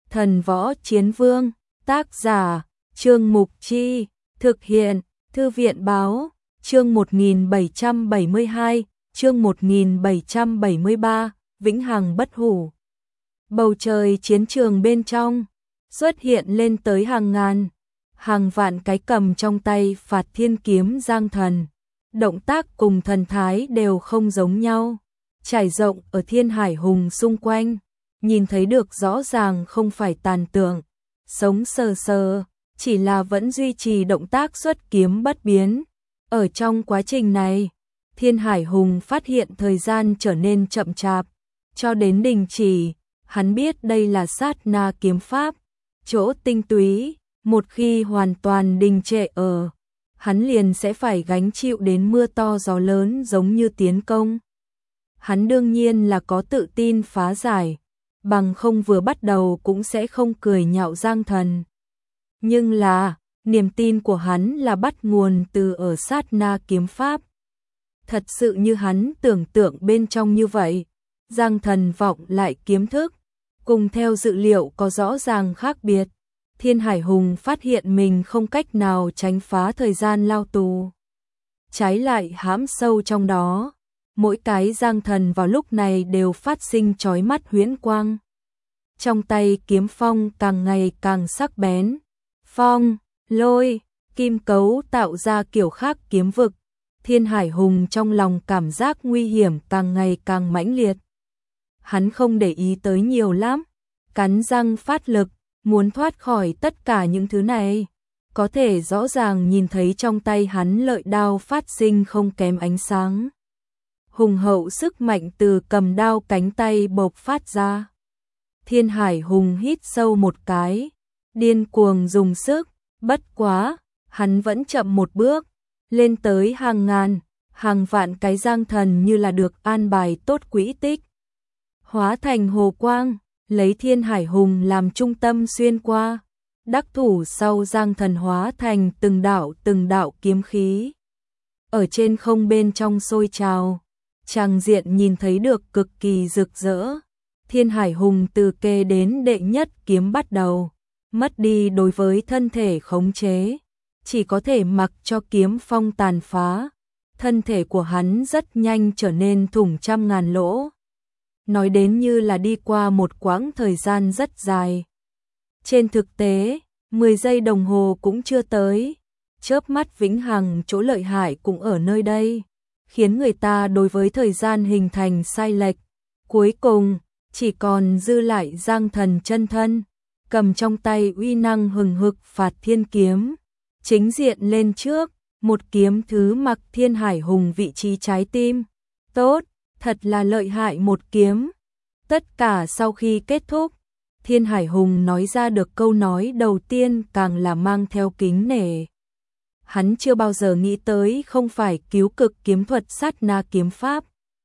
Thần Võ Chiến Vương, tác giả, Trương Mục Chi, thực hiện, Thư viện Báo, chương 1772, chương 1773, Vĩnh Hằng Bất Hủ. Bầu trời chiến trường bên trong, xuất hiện lên tới hàng ngàn, hàng vạn cái cầm trong tay Phạt Thiên Kiếm Giang Thần. Động tác cùng thần thái đều không giống nhau, trải rộng ở Thiên Hải Hùng xung quanh, nhìn thấy được rõ ràng không phải tàn tượng, sống sờ sờ, chỉ là vẫn duy trì động tác xuất kiếm bất biến. Ở trong quá trình này, Thiên Hải Hùng phát hiện thời gian trở nên chậm chạp, cho đến đình chỉ, hắn biết đây là sát na kiếm pháp, chỗ tinh túy, một khi hoàn toàn đình trệ hắn liền sẽ phải gánh chịu đến mưa to gió lớn giống như tiến công. Hắn đương nhiên là có tự tin phá giải, bằng không vừa bắt đầu cũng sẽ không cười nhạo Giang Thần. Nhưng là, niềm tin của hắn là bắt nguồn từ ở sát na kiếm pháp. Thật sự như hắn tưởng tượng bên trong như vậy, Giang Thần vọng lại kiếm thức, cùng theo dự liệu có rõ ràng khác biệt. Thiên Hải Hùng phát hiện mình không cách nào tránh phá thời gian lao tù, trái lại hãm sâu trong đó. Mỗi cái Giang Thần vào lúc này đều phát sinh chói mắt huyễn quang. Trong tay kiếm phong càng ngày càng sắc bén, phong, lôi, kim cấu tạo ra kiểu khác kiếm vực. Thiên Hải Hùng trong lòng cảm giác nguy hiểm càng ngày càng mãnh liệt. Hắn không để ý tới nhiều lắm, cắn răng phát lực, muốn thoát khỏi tất cả những thứ này. Có thể rõ ràng nhìn thấy trong tay hắn lợi đao phát sinh không kém ánh sáng. Hùng hậu sức mạnh từ cầm đao cánh tay bộc phát ra. Thiên Hải Hùng hít sâu một cái, điên cuồng dùng sức, bất quá, hắn vẫn chậm một bước, lên tới hàng ngàn, hàng vạn cái Giang Thần như là được an bài tốt quỹ tích. Hóa thành hồ quang, lấy Thiên Hải Hùng làm trung tâm xuyên qua, đắc thủ sau Giang Thần hóa thành từng đạo kiếm khí. Ở trên không bên trong sôi trào, tràng diện nhìn thấy được cực kỳ rực rỡ. Thiên Hải Hùng từ kê đến đệ nhất kiếm bắt đầu, mất đi đối với thân thể khống chế, chỉ có thể mặc cho kiếm phong tàn phá. Thân thể của hắn rất nhanh trở nên thủng trăm ngàn lỗ. Nói đến như là đi qua một quãng thời gian rất dài. Trên thực tế, 10 giây đồng hồ cũng chưa tới. Chớp mắt vĩnh hằng chỗ lợi hại cũng ở nơi đây, khiến người ta đối với thời gian hình thành sai lệch. Cuối cùng, chỉ còn dư lại Giang Thần chân thân, cầm trong tay uy năng hừng hực Phạt Thiên Kiếm, chính diện lên trước, một kiếm thứ mặc Thiên Hải Hùng vị trí trái tim. Tốt, thật là lợi hại một kiếm. Tất cả sau khi kết thúc, Thiên Hải Hùng nói ra được câu nói đầu tiên càng là mang theo kính nể. Hắn chưa bao giờ nghĩ tới không phải cứu cực kiếm thuật sát na kiếm pháp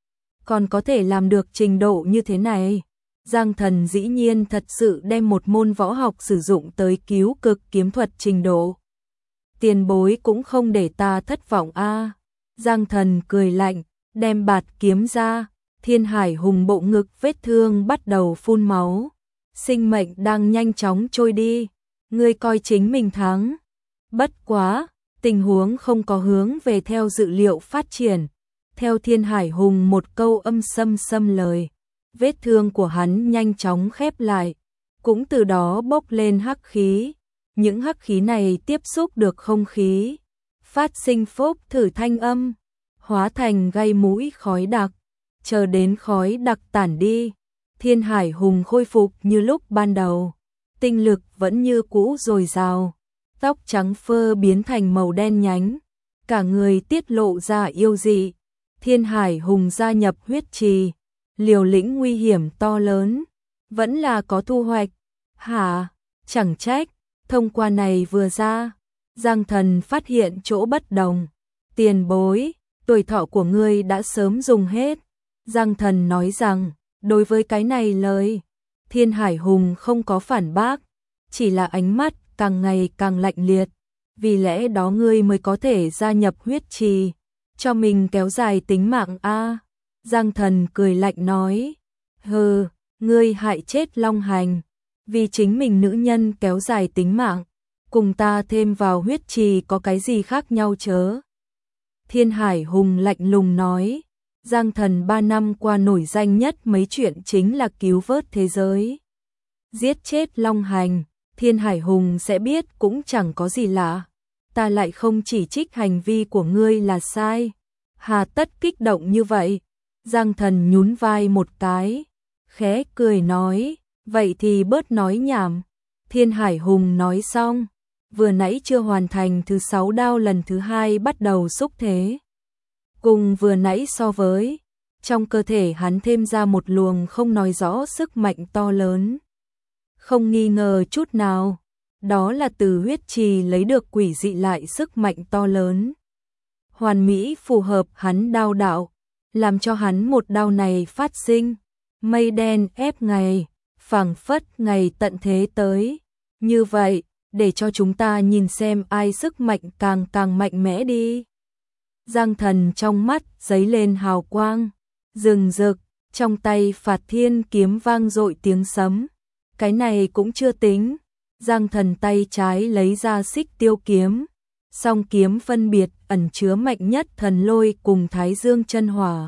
còn có thể làm được trình độ như thế này. Giang Thần dĩ nhiên thật sự đem một môn võ học sử dụng tới cứu cực kiếm thuật trình độ. Tiền bối cũng không để ta thất vọng a. Giang Thần cười lạnh, đem bạt kiếm ra. Thiên Hải Hùng bộ ngực vết thương bắt đầu phun máu, sinh mệnh đang nhanh chóng trôi đi. Ngươi coi chính mình thắng. Bất quá, tình huống không có hướng về theo dự liệu phát triển. Theo Thiên Hải Hùng một câu âm xâm lời, vết thương của hắn nhanh chóng khép lại, cũng từ đó bốc lên hắc khí. Những hắc khí này tiếp xúc được không khí, phát sinh phốc thử thanh âm, hóa thành gây mũi khói đặc. Chờ đến khói đặc tản đi, Thiên Hải Hùng khôi phục như lúc ban đầu, tinh lực vẫn như cũ dồi dào, tóc trắng phơ biến thành màu đen nhánh, cả người tiết lộ ra yêu dị. Thiên Hải Hùng gia nhập huyết trì, liều lĩnh nguy hiểm to lớn, vẫn là có thu hoạch. Hả, chẳng trách, thông qua này vừa ra, Giang Thần phát hiện chỗ bất đồng. Tiền bối, tuổi thọ của ngươi đã sớm dùng hết. Giang Thần nói rằng, đối với cái này lời, Thiên Hải Hùng không có phản bác, chỉ là ánh mắt càng ngày càng lạnh liệt. Vì lẽ đó ngươi mới có thể gia nhập huyết trì, cho mình kéo dài tính mạng a. Giang Thần cười lạnh nói, hừ, ngươi hại chết Long Hành, Vì chính mình nữ nhân kéo dài tính mạng, cùng ta thêm vào huyết trì có cái gì khác nhau chớ. Thiên Hải Hùng lạnh lùng nói, Giang Thần 3 năm qua nổi danh nhất mấy chuyện chính là cứu vớt thế giới. Giết chết Long Hành, Thiên Hải Hùng sẽ biết cũng chẳng có gì lạ. Ta lại không chỉ trích hành vi của ngươi là sai. Hà tất kích động như vậy? Giang Thần nhún vai một cái, khẽ cười nói, vậy thì bớt nói nhảm. Thiên Hải Hùng nói xong, vừa nãy chưa hoàn thành thứ 6 đao lần thứ 2 bắt đầu xúc thế. Cùng vừa nãy so với, trong cơ thể hắn thêm ra một luồng không nói rõ sức mạnh to lớn. Không nghi ngờ chút nào, đó là từ huyết trì lấy được quỷ dị lại sức mạnh to lớn. Hoàn mỹ phù hợp hắn đao đạo, làm cho hắn một đao này phát sinh. Mây đen ép ngày, phảng phất ngày tận thế tới. Như vậy, để cho chúng ta nhìn xem ai sức mạnh càng mạnh mẽ đi. Giang Thần trong mắt giấy lên hào quang, rừng rực, trong tay Phạt Thiên kiếm vang dội tiếng sấm. Cái này cũng chưa tính, Giang Thần tay trái lấy ra Xích Tiêu kiếm, song kiếm phân biệt ẩn chứa mạnh nhất thần lôi cùng Thái Dương chân hỏa.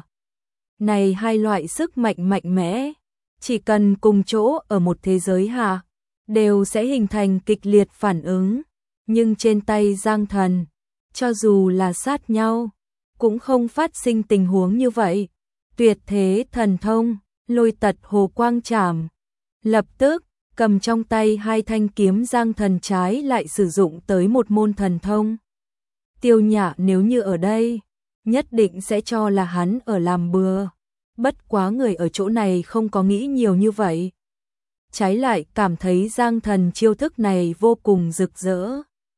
Này hai loại sức mạnh mạnh mẽ, chỉ cần cùng chỗ ở một thế giới hạ, đều sẽ hình thành kịch liệt phản ứng, nhưng trên tay Giang Thần, cho dù là sát nhau, cũng không phát sinh tình huống như vậy. Tuyệt thế thần thông, Lôi Tật Hồ Quang Trảm. Lập tức, cầm trong tay hai thanh kiếm Giang Thần trái lại sử dụng tới một môn thần thông. Tiêu Nhã nếu như ở đây, nhất định sẽ cho là hắn ở làm bừa. Bất quá người ở chỗ này không có nghĩ nhiều như vậy. Trái lại cảm thấy Giang Thần chiêu thức này vô cùng rực rỡ.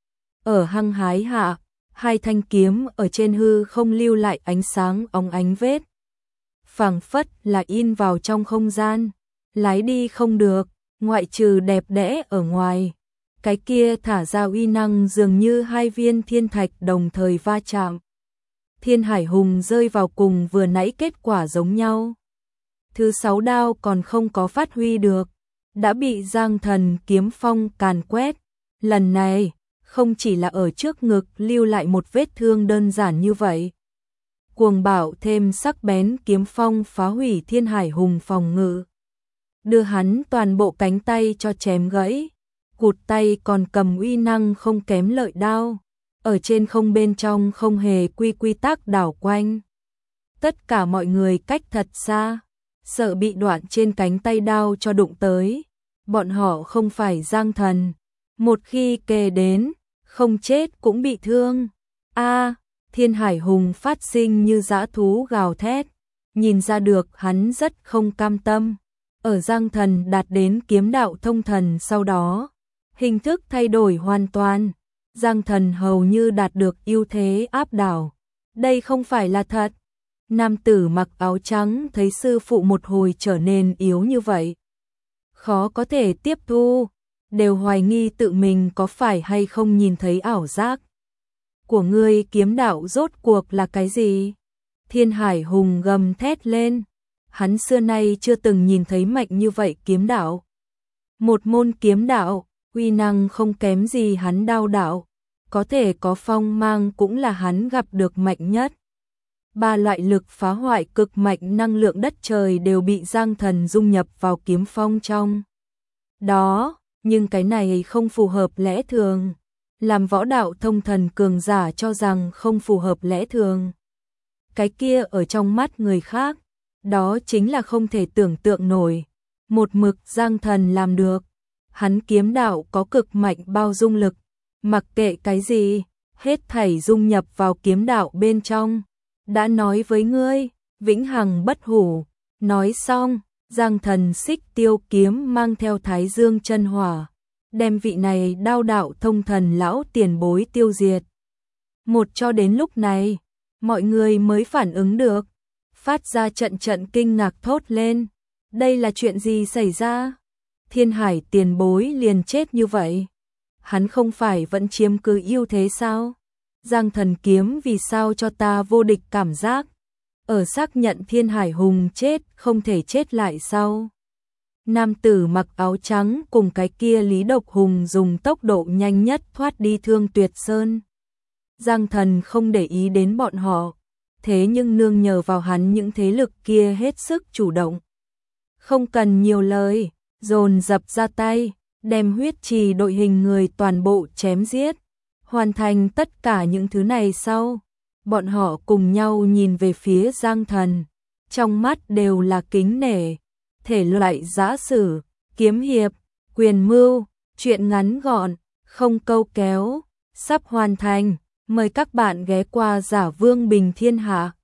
Ở hăng hái hạ, hai thanh kiếm ở trên hư không lưu lại ánh sáng óng ánh vết. Phảng phất là in vào trong không gian, lái đi không được, ngoại trừ đẹp đẽ ở ngoài. Cái kia thả ra uy năng dường như hai viên thiên thạch đồng thời va chạm. Thiên Hải Hùng rơi vào cùng vừa nãy kết quả giống nhau. Thứ 6 đao còn không có phát huy được, đã bị Giang Thần kiếm phong càn quét. Lần này, không chỉ là ở trước ngực lưu lại một vết thương đơn giản như vậy. Cuồng bạo thêm sắc bén kiếm phong phá hủy Thiên Hải Hùng phòng ngự. Đưa hắn toàn bộ cánh tay cho chém gãy. Cụt tay còn cầm uy năng không kém lợi đao. Ở trên không bên trong không hề quy tắc đảo quanh. Tất cả mọi người cách thật xa, sợ bị đoạn trên cánh tay đao cho đụng tới. Bọn họ không phải Giang Thần, một khi kề đến, không chết cũng bị thương. Thiên Hải Hùng phát sinh như dã thú gào thét, nhìn ra được hắn rất không cam tâm. Ở Giang Thần đạt đến kiếm đạo thông thần sau đó, hình thức thay đổi hoàn toàn. Giang Thần hầu như đạt được ưu thế áp đảo. Đây không phải là thật. Nam tử mặc áo trắng thấy sư phụ một hồi trở nên yếu như vậy, khó có thể tiếp thu, đều hoài nghi tự mình có phải hay không nhìn thấy ảo giác. Của ngươi kiếm đạo rốt cuộc là cái gì? Thiên Hải Hùng gầm thét lên. Hắn xưa nay chưa từng nhìn thấy mạnh như vậy kiếm đạo. Một môn kiếm đạo, uy năng không kém gì hắn đao đạo. Có thể có phong mang cũng là hắn gặp được mạnh nhất. Ba loại lực phá hoại cực mạnh năng lượng đất trời đều bị Giang Thần dung nhập vào kiếm phong trong đó, nhưng cái này không phù hợp lẽ thường. Làm võ đạo thông thần cường giả cho rằng không phù hợp lẽ thường. Cái kia ở trong mắt người khác, đó chính là không thể tưởng tượng nổi. Một mực Giang Thần làm được. Hắn kiếm đạo có cực mạnh bao dung lực, mặc kệ cái gì, hết thảy dung nhập vào kiếm đạo bên trong. Đã nói với ngươi, vĩnh hằng bất hủ. Nói xong, Giang Thần Xích Tiêu kiếm mang theo Thái Dương chân hỏa, đem vị này đao đạo thông thần lão tiền bối tiêu diệt. Một cho đến lúc này, mọi người mới phản ứng được, phát ra trận kinh ngạc thốt lên. Đây là chuyện gì xảy ra? Thiên Hải tiền bối liền chết như vậy. Hắn không phải vẫn chiếm cứ ưu thế sao? Giang Thần kiếm vì sao cho ta vô địch cảm giác? Ở xác nhận Thiên Hải Hùng chết không thể chết lại sao? Nam tử mặc áo trắng cùng cái kia Lý Độc Hùng dùng tốc độ nhanh nhất thoát đi Thương Tuyệt Sơn. Giang Thần không để ý đến bọn họ, thế nhưng nương nhờ vào hắn những thế lực kia hết sức chủ động. Không cần nhiều lời, dồn dập ra tay, đem huyết trì đội hình người toàn bộ chém giết. Hoàn thành tất cả những thứ này sau, bọn họ cùng nhau nhìn về phía Giang Thần, trong mắt đều là kính nể. Thể loại giã sử, kiếm hiệp, quyền mưu, truyện ngắn gọn, không câu kéo, sắp hoàn thành. Mời các bạn ghé qua Giả Vương Bình Thiên Hạ.